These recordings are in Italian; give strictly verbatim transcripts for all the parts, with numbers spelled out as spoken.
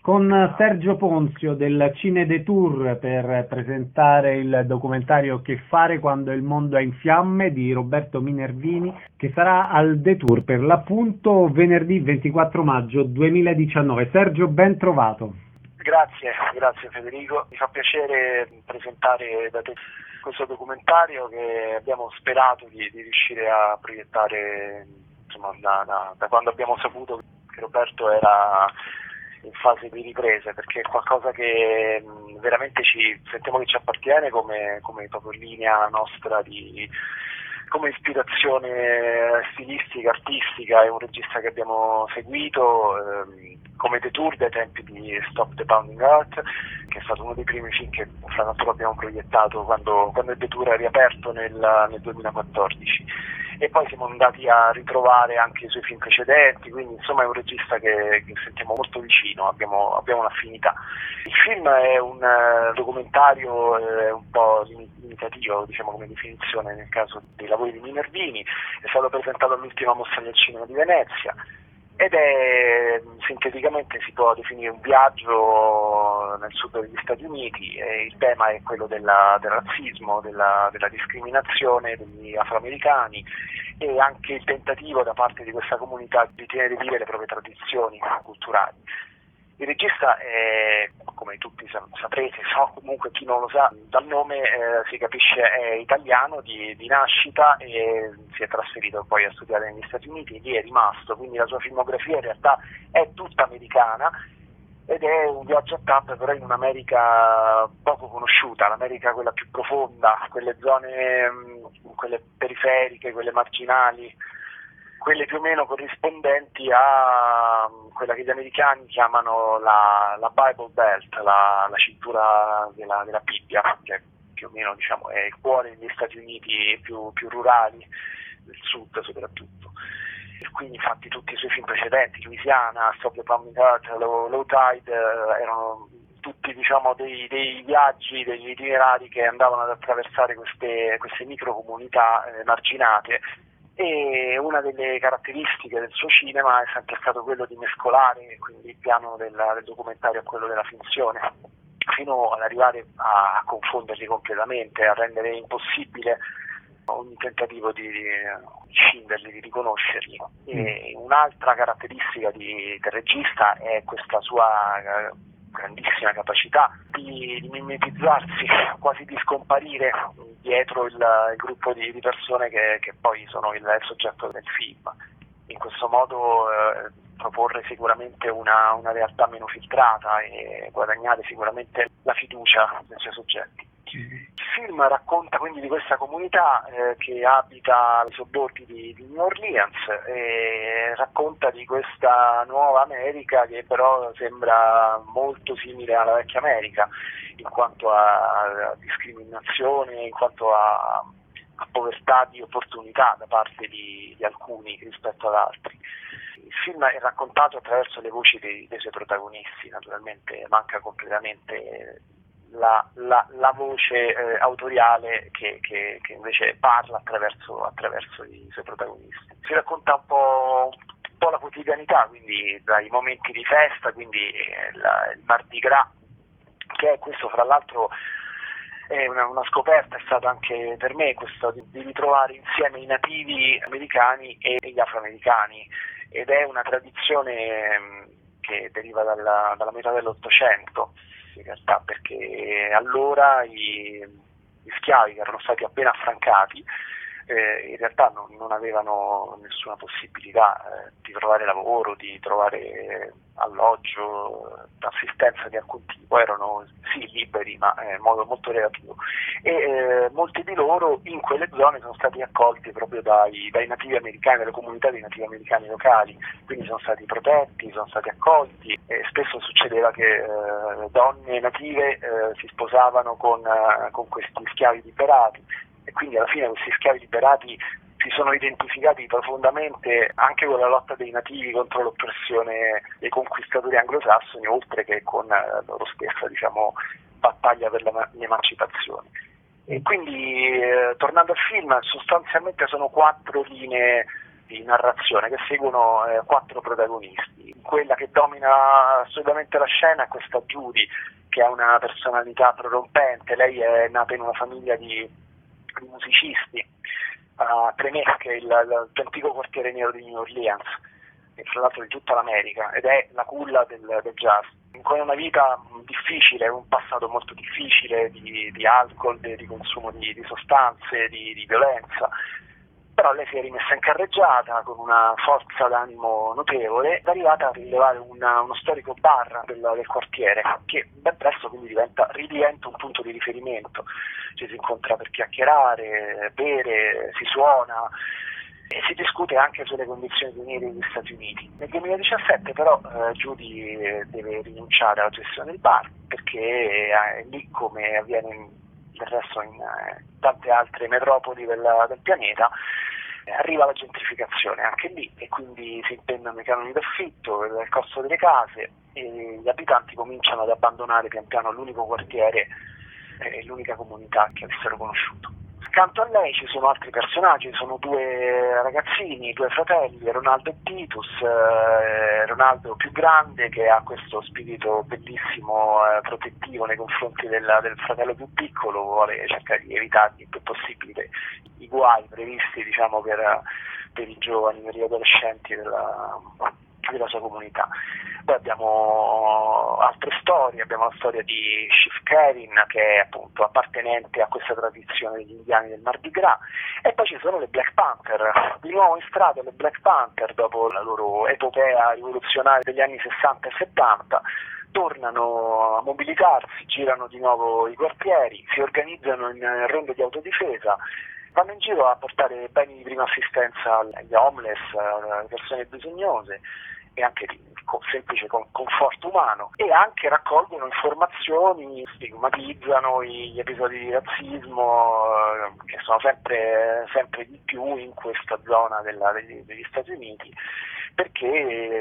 con Sergio Ponzio del Cine Detour per presentare il documentario Che fare quando il mondo è in fiamme di Roberto Minervini, che sarà al Detour per l'appunto venerdì ventiquattro maggio duemiladiciannove. Sergio, ben trovato. Grazie, grazie Federico. Mi fa piacere presentare da te questo documentario che abbiamo sperato di, di riuscire a proiettare, insomma, da, da, da quando abbiamo saputo che Roberto era in fase di riprese, perché è qualcosa che mh, veramente ci sentiamo che ci appartiene come, come proprio linea nostra di come ispirazione stilistica, artistica. È un regista che abbiamo seguito ehm, come Detour dai tempi di Stop the Pounding Heart, che è stato uno dei primi film che fra l'altro abbiamo proiettato quando, quando il Detour è riaperto nel, nel duemilaquattordici, e poi siamo andati a ritrovare anche i suoi film precedenti, quindi insomma è un regista che, che sentiamo molto vicino, abbiamo, abbiamo un'affinità. Il film è un uh, documentario eh, un po' limitativo, diciamo, come definizione nel caso dei lavori di Minervini. È stato presentato all'ultima mostra del cinema di Venezia ed è, sinteticamente si può definire un viaggio nel sud degli Stati Uniti, e il tema è quello della, del razzismo, della, della discriminazione degli afroamericani, e anche il tentativo da parte di questa comunità di tenere vive le proprie tradizioni culturali. Il regista è, come tutti saprete, so, comunque chi non lo sa, dal nome eh, si capisce è italiano di, di nascita, e si è trasferito poi a studiare negli Stati Uniti e lì è rimasto, quindi la sua filmografia in realtà è tutta americana, ed è un viaggio a tappe però in un'America poco conosciuta, l'America quella più profonda, quelle zone, mh, quelle periferiche, quelle marginali, quelle più o meno corrispondenti a quella che gli americani chiamano la, la Bible Belt, la, la cintura della, della Bibbia, che più o meno, diciamo, è il cuore degli Stati Uniti più, più rurali, del sud soprattutto. E quindi infatti tutti i suoi film precedenti, Louisiana, Stop the Pounding Heart, Low, Low Tide, eh, erano tutti, diciamo, dei, dei viaggi, degli itinerari che andavano ad attraversare queste, queste microcomunità eh, marginate. E una delle caratteristiche del suo cinema è sempre stato quello di mescolare quindi il piano del, del documentario a quello della finzione, fino ad arrivare a confonderli completamente, a rendere impossibile ogni tentativo di, di scinderli, di riconoscerli. E un'altra caratteristica di, del regista è questa sua eh, grandissima capacità di, di mimetizzarsi, quasi di scomparire dietro il, il gruppo di, di persone che, che poi sono il, il soggetto del film. In questo modo eh, proporre sicuramente una, una realtà meno filtrata e guadagnare sicuramente la fiducia dei suoi soggetti. Il film racconta quindi di questa comunità eh, che abita ai sobborghi di, di New Orleans, e racconta di questa nuova America che però sembra molto simile alla vecchia America in quanto a, a discriminazione, in quanto a, a povertà di opportunità da parte di, di alcuni rispetto ad altri. Il film è raccontato attraverso le voci dei, dei suoi protagonisti, naturalmente manca completamente La, la, la voce eh, autoriale che, che, che invece parla attraverso, attraverso i suoi protagonisti. Si racconta un po', un po' la quotidianità, quindi dai momenti di festa, quindi eh, la, il Mardi Gras, che è questo fra l'altro è una, una scoperta, è stata anche per me questo di, di ritrovare insieme i nativi americani e gli afroamericani, ed è una tradizione mh, che deriva dalla, dalla metà dell'Ottocento in realtà, perché allora i, gli schiavi che erano stati appena affrancati eh, in realtà non, non avevano nessuna possibilità eh, di trovare lavoro, di trovare alloggio, assistenza di alcun tipo, erano sì liberi ma in modo molto relativo, e eh, molti di loro in quelle zone sono stati accolti proprio dai, dai nativi americani, dalle comunità dei nativi americani locali, quindi sono stati protetti, sono stati accolti, e spesso succedeva che eh, donne native eh, si sposavano con, eh, con questi schiavi liberati, e quindi alla fine questi schiavi liberati si sono identificati profondamente anche con la lotta dei nativi contro l'oppressione dei conquistatori anglosassoni, oltre che con la loro stessa, diciamo, battaglia per l'emancipazione. E quindi, eh, tornando al film, sostanzialmente sono quattro linee di narrazione che seguono eh, quattro protagonisti. Quella che domina assolutamente la scena è questa Judy, che ha una personalità prorompente. Lei è nata in una famiglia di, di musicisti a Tremé, che è il, il più antico quartiere nero di New Orleans, e tra l'altro di tutta l'America, ed è la culla del, del jazz. Con una vita difficile, un passato molto difficile di, di alcol, di, di consumo di, di sostanze, di, di violenza. Però lei si è rimessa in carreggiata con una forza d'animo notevole, è arrivata a rilevare una, uno storico bar del, del quartiere, che ben presto quindi diventa, ridiventa un punto di riferimento. Ci si incontra per chiacchierare, bere, si suona e si discute anche sulle condizioni di venire negli Stati Uniti. Nel duemiladiciassette però eh, Judy deve rinunciare alla gestione del bar, perché è lì, come avviene in, del resto in eh, tante altre metropoli del, del pianeta, eh, arriva la gentrificazione anche lì, e quindi si impendono i canoni d'affitto, il costo delle case, e gli abitanti cominciano ad abbandonare pian piano l'unico quartiere e eh, l'unica comunità che avessero conosciuto. Accanto a lei ci sono altri personaggi, sono due ragazzini, due fratelli, Ronaldo e Titus. eh, Ronaldo più grande, che ha questo spirito bellissimo, eh, protettivo nei confronti del, del fratello più piccolo, vuole cercare di evitare il più possibile i guai previsti, diciamo, per, per i giovani, per gli adolescenti della, della sua comunità. Poi abbiamo altre storie, abbiamo la storia di Chief Kevin, che è appunto appartenente a questa tradizione degli indiani del Mardi Gras, e poi ci sono le Black Panther, di nuovo in strada le Black Panther dopo la loro epopea rivoluzionaria degli anni sessanta e settanta, tornano a mobilitarsi, girano di nuovo i quartieri, si organizzano in ronde di autodifesa, vanno in giro a portare beni di prima assistenza agli homeless, alle persone bisognose, e anche di semplice conforto umano, e anche raccolgono informazioni, stigmatizzano gli episodi di razzismo eh, che sono sempre, sempre di più in questa zona della, degli, degli Stati Uniti, perché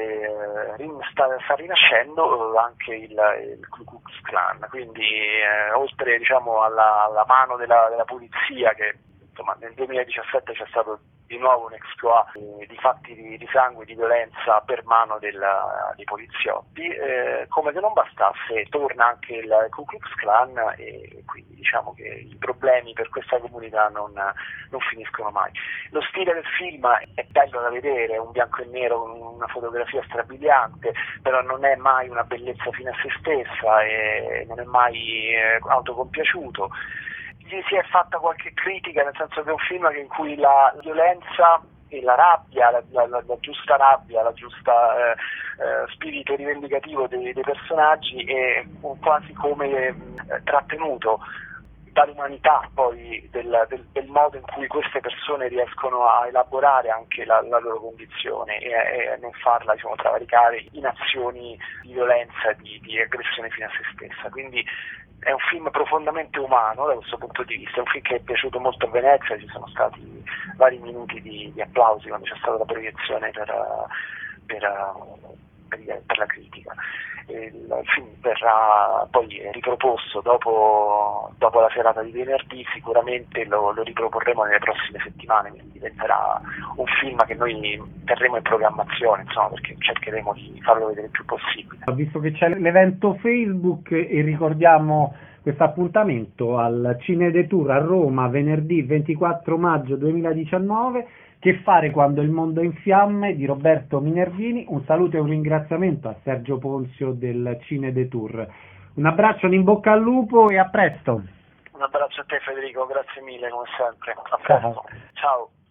eh, sta, sta rinascendo anche il, il Ku Klux Klan, quindi eh, oltre, diciamo, alla, alla mano della, della polizia, che insomma nel duemiladiciassette c'è stato di nuovo un exploit eh, di fatti di, di sangue, di violenza per mano della, dei poliziotti, eh, come se non bastasse torna anche il Ku Klux Klan, e quindi diciamo che i problemi per questa comunità non, non finiscono mai. Lo stile del film è bello da vedere, è un bianco e nero con una fotografia strabiliante, però non è mai una bellezza fine a se stessa e non è mai eh, autocompiaciuto. Gli si è fatta qualche critica, nel senso che è un film in cui la violenza e la rabbia, la, la, la, la giusta rabbia, la giusta eh, eh, spirito rivendicativo dei, dei personaggi è quasi come eh, trattenuto dall'umanità poi del, del, del modo in cui queste persone riescono a elaborare anche la, la loro condizione e, e non farla, diciamo, travalicare in azioni di violenza, di, di aggressione fino a se stessa. Quindi è un film profondamente umano da questo punto di vista, è un film che è piaciuto molto a Venezia, ci sono stati vari minuti di, di applausi quando c'è stata la proiezione per, per, per, per la critica. Il film verrà poi riproposto dopo, dopo la serata di venerdì, sicuramente lo, lo riproporremo nelle prossime settimane, quindi diventerà un film che noi terremo in programmazione, insomma, perché cercheremo di farlo vedere il più possibile. Visto che c'è l'evento Facebook, e ricordiamo questo appuntamento al Cinedetour a Roma venerdì ventiquattro maggio duemiladiciannove, Che fare quando il mondo è in fiamme, di Roberto Minervini. Un saluto e un ringraziamento a Sergio Ponzio del Cinedetour. Un abbraccio, un in bocca al lupo e a presto. Un abbraccio a te Federico, grazie mille come sempre. A presto. Ciao. Ciao.